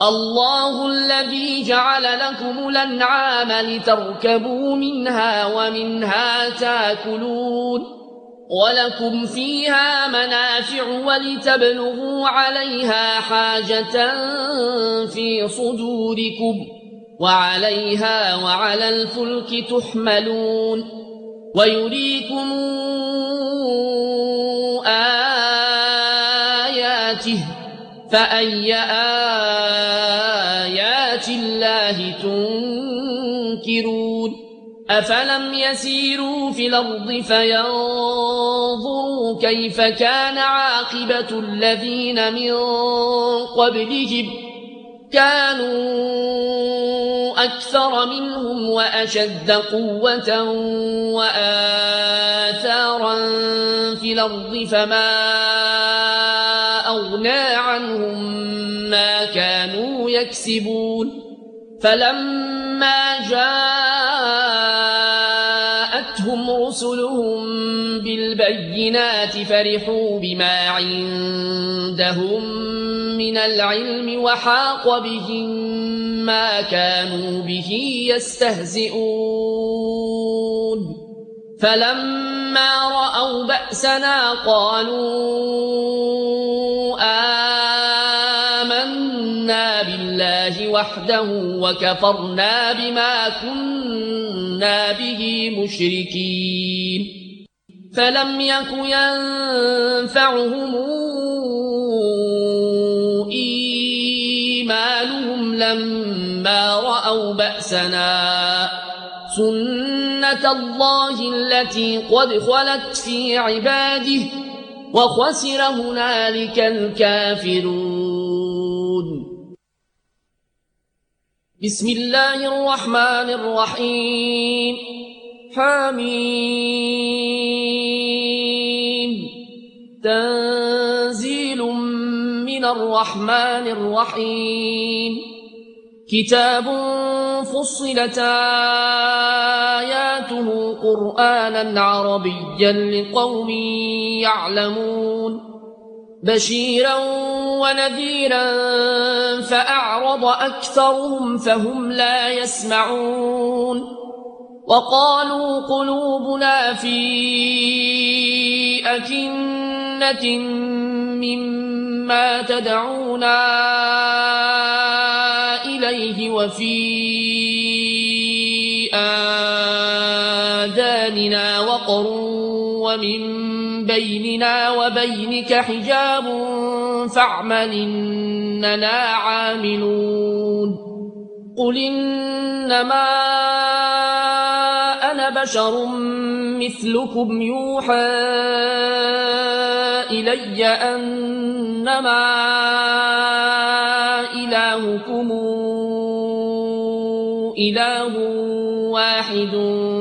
الله الذي جعل لكم الأنعام لتركبوا منها ومنها تاكلون ولكم فيها منافع ولتبلغوا عليها حاجة في صدوركم وعليها وعلى الفلك تحملون ويريكم آياته فأي آيات الله تنكرون أفلم يسيروا في الأرض فينظروا كيف كان عاقبة الذين من قبلهم كانوا أكثر منهم وأشد قوة وآثارا في الأرض فما أغنى عنهم ما كانوا يكسبون فلما جاءتهم رسلهم بالبينات فرحوا بما عندهم من العلم وحاق بهم ما كانوا به يستهزئون فلما رأوا بأسنا قالوا آمنا بالله وحده وكفرنا بما كنا به مشركين فلم يك ينفعهم إيمانهم لما رأوا بأسنا سنة الله التي قد خلت في عباده وخسر هنالك الكافرون بسم الله الرحمن الرحيم حميم تنزيل من الرحمن الرحيم كتاب فصلت آياته قرآنا عربيا لقوم يعلمون بشيرا ونذيرا فأعرض أكثرهم فهم لا يسمعون وقالوا قلوبنا في أكنة مما تدعونا إليه وفي آذاننا وقر ومن بيننا وبينك حجاب فاعمل إننا عاملون قل إنما أنا بشر مثلكم يوحى إلي أنما إلهكم إله واحد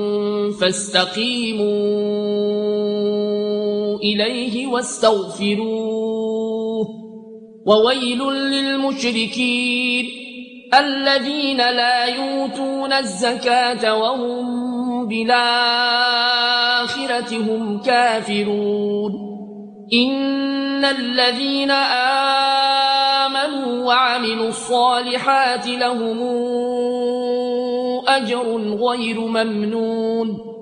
فاستقيموا إليه واستغفروه وويل للمشركين الذين لا يؤتون الزكاة وهم بالآخرة هم كافرون إن الذين آمنوا وعملوا الصالحات لهم أجر غير ممنون